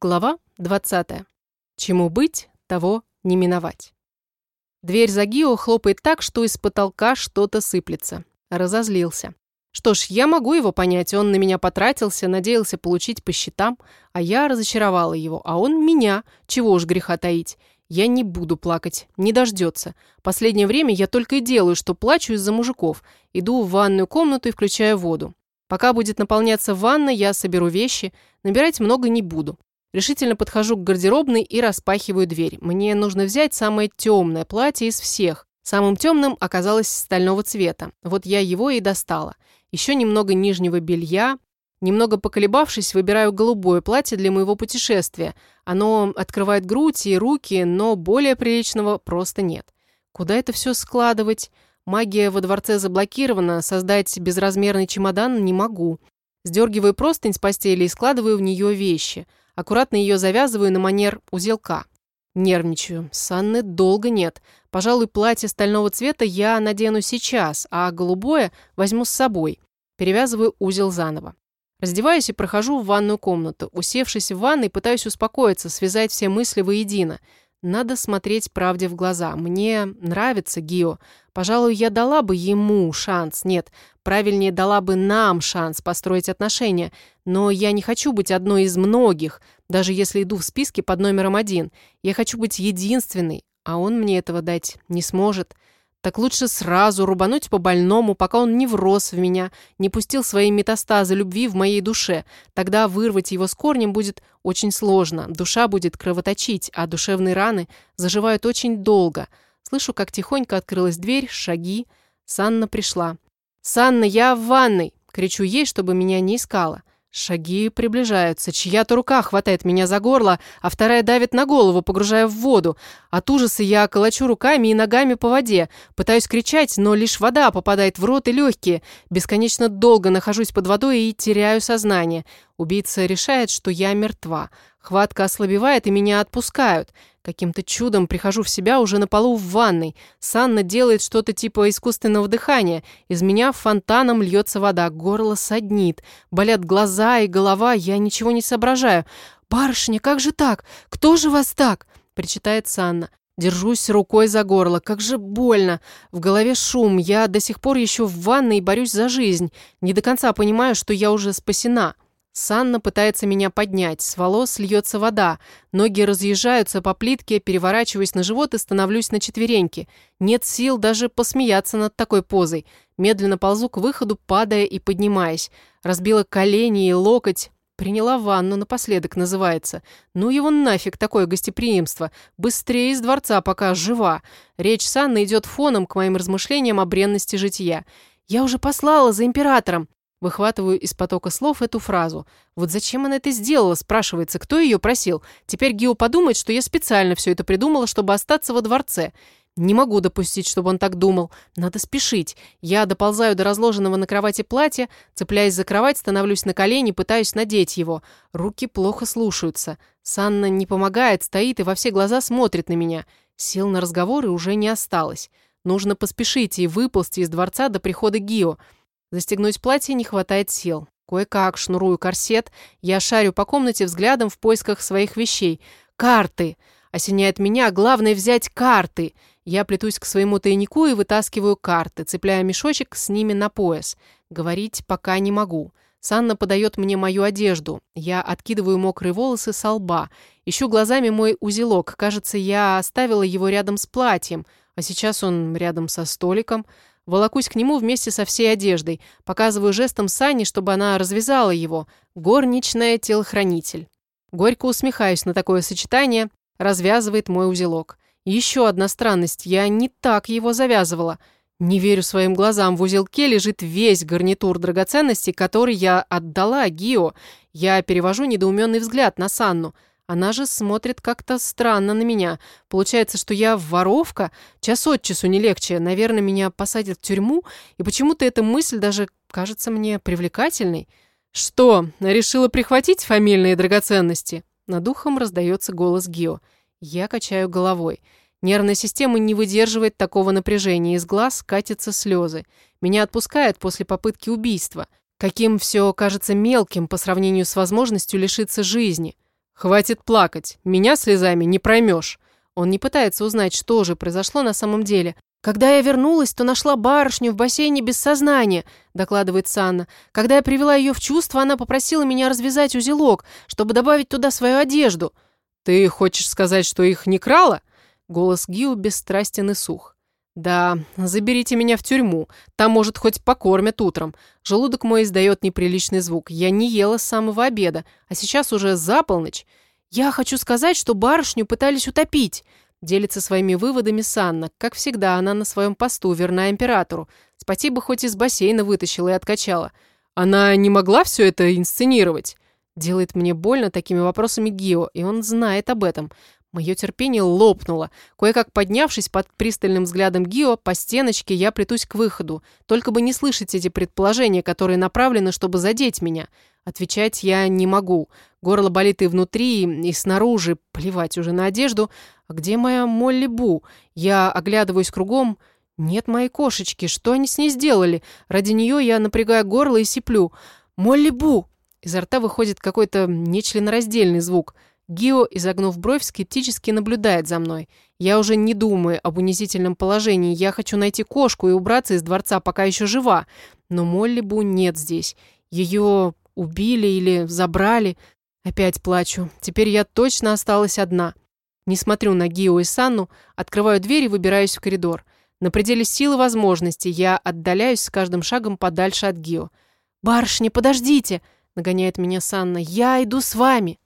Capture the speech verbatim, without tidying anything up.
Глава двадцатая. Чему быть, того не миновать. Дверь за Гио хлопает так, что из потолка что-то сыплется. Разозлился. Что ж, я могу его понять, он на меня потратился, надеялся получить по счетам, а я разочаровала его, а он меня, чего уж греха таить. Я не буду плакать, не дождется. Последнее время я только и делаю, что плачу из-за мужиков. Иду в ванную комнату и включаю воду. Пока будет наполняться ванна, я соберу вещи, набирать много не буду. Решительно подхожу к гардеробной и распахиваю дверь. Мне нужно взять самое темное платье из всех. Самым темным оказалось стального цвета. Вот я его и достала. Еще немного нижнего белья. Немного поколебавшись, выбираю голубое платье для моего путешествия. Оно открывает грудь и руки, но более приличного просто нет. Куда это все складывать? Магия во дворце заблокирована, создать безразмерный чемодан не могу. Сдергиваю простынь с постели и складываю в нее вещи. Аккуратно ее завязываю на манер узелка. Нервничаю. Санны долго нет. Пожалуй, платье стального цвета я надену сейчас, а голубое возьму с собой. Перевязываю узел заново. Раздеваюсь и прохожу в ванную комнату. Усевшись в ванной, пытаюсь успокоиться, связать все мысли воедино. Надо смотреть правде в глаза. Мне нравится Гио. Пожалуй, я дала бы ему шанс. Нет, правильнее, дала бы нам шанс построить отношения. Но я не хочу быть одной из многих, даже если иду в списке под номером один. Я хочу быть единственной, а он мне этого дать не сможет. Так лучше сразу рубануть по больному, пока он не врос в меня, не пустил свои метастазы любви в моей душе. Тогда вырвать его с корнем будет очень сложно. Душа будет кровоточить, а душевные раны заживают очень долго. Слышу, как тихонько открылась дверь, шаги. Санна пришла. «Санна, я в ванной!» Кричу ей, чтобы меня не искала. Шаги приближаются. Чья-то рука хватает меня за горло, а вторая давит на голову, погружая в воду. От ужаса я колочу руками и ногами по воде. Пытаюсь кричать, но лишь вода попадает в рот и легкие. Бесконечно долго нахожусь под водой и теряю сознание. Убийца решает, что я мертва. Хватка ослабевает, и меня отпускают. Каким-то чудом прихожу в себя уже на полу в ванной. Санна делает что-то типа искусственного дыхания. Из меня фонтаном льется вода, горло саднит. Болят глаза и голова, я ничего не соображаю. «Барышня, как же так? Кто же вас так?» – причитает Санна. Держусь рукой за горло. Как же больно. В голове шум. Я до сих пор еще в ванной и борюсь за жизнь. Не до конца понимаю, что я уже спасена. Санна пытается меня поднять, с волос льется вода, ноги разъезжаются по плитке, переворачиваюсь на живот и становлюсь на четвереньки. Нет сил даже посмеяться над такой позой. Медленно ползу к выходу, падая и поднимаясь. Разбила колени и локоть. Приняла ванну, напоследок называется. Ну его нафиг, такое гостеприимство. Быстрее из дворца, пока жива. Речь Санны идет фоном к моим размышлениям о бренности жития. «Я уже послала за императором». Выхватываю из потока слов эту фразу. Вот зачем она это сделала, спрашивается, кто ее просил. Теперь Гио подумает, что я специально все это придумала, чтобы остаться во дворце. Не могу допустить, чтобы он так думал. Надо спешить. Я доползаю до разложенного на кровати платья, цепляясь за кровать, становлюсь на колени, пытаюсь надеть его. Руки плохо слушаются. Санна не помогает, стоит и во все глаза смотрит на меня. Сил на разговоры уже не осталось. Нужно поспешить и выползти из дворца до прихода Гио. Застегнуть платье не хватает сил. Кое-как шнурую корсет. Я шарю по комнате взглядом в поисках своих вещей. Карты! Осеняет меня, главное взять карты. Я плетусь к своему тайнику и вытаскиваю карты, цепляя мешочек с ними на пояс. Говорить пока не могу. Санна подает мне мою одежду. Я откидываю мокрые волосы со лба. Ищу глазами мой узелок. Кажется, я оставила его рядом с платьем, а сейчас он рядом со столиком. Волокусь к нему вместе со всей одеждой. Показываю жестом Санне, чтобы она развязала его. Горничная телохранитель. Горько усмехаюсь на такое сочетание. Развязывает мой узелок. Еще одна странность. Я не так его завязывала. Не верю своим глазам. В узелке лежит весь гарнитур драгоценностей, который я отдала Гио. Я перевожу недоуменный взгляд на Санну. Она же смотрит как-то странно на меня. Получается, что я воровка? Час от часу не легче. Наверное, меня посадят в тюрьму, и почему-то эта мысль даже кажется мне привлекательной. «Что, решила прихватить фамильные драгоценности?» Над ухом раздается голос Гио. Я качаю головой. Нервная система не выдерживает такого напряжения, из глаз катятся слезы. Меня отпускает после попытки убийства. Каким все кажется мелким по сравнению с возможностью лишиться жизни. «Хватит плакать, меня слезами не проймешь». Он не пытается узнать, что же произошло на самом деле. «Когда я вернулась, то нашла барышню в бассейне без сознания», – докладывает Санна. «Когда я привела ее в чувство, она попросила меня развязать узелок, чтобы добавить туда свою одежду». «Ты хочешь сказать, что их не крала?» Голос Гио бесстрастен и сух. «Да, заберите меня в тюрьму. Там, может, хоть покормят утром». Желудок мой издает неприличный звук. Я не ела с самого обеда, а сейчас уже за полночь. «Я хочу сказать, что барышню пытались утопить», — делится своими выводами Санна. Как всегда, она на своем посту, верна императору. Спасибо, хоть из бассейна вытащила и откачала. «Она не могла все это инсценировать?» Делает мне больно такими вопросами Гио, и он знает об этом. Мое терпение лопнуло. Кое-как поднявшись под пристальным взглядом Гио, по стеночке я плетусь к выходу. Только бы не слышать эти предположения, которые направлены, чтобы задеть меня. Отвечать я не могу. Горло болит и внутри, и снаружи. Плевать уже на одежду. А где моя Молли Бу? Я оглядываюсь кругом. Нет моей кошечки. Что они с ней сделали? Ради нее я напрягаю горло и сиплю. «Молли Бу!» Изо рта выходит какой-то нечленораздельный звук. Гио, изогнув бровь, скептически наблюдает за мной. Я уже не думаю об унизительном положении. Я хочу найти кошку и убраться из дворца, пока еще жива. Но Молли Бу нет здесь. Ее убили или забрали. Опять плачу. Теперь я точно осталась одна. Не смотрю на Гио и Санну, открываю дверь и выбираюсь в коридор. На пределе сил и возможностей я отдаляюсь с каждым шагом подальше от Гио. «Барышни, подождите!» — нагоняет меня Санна. «Я иду с вами!»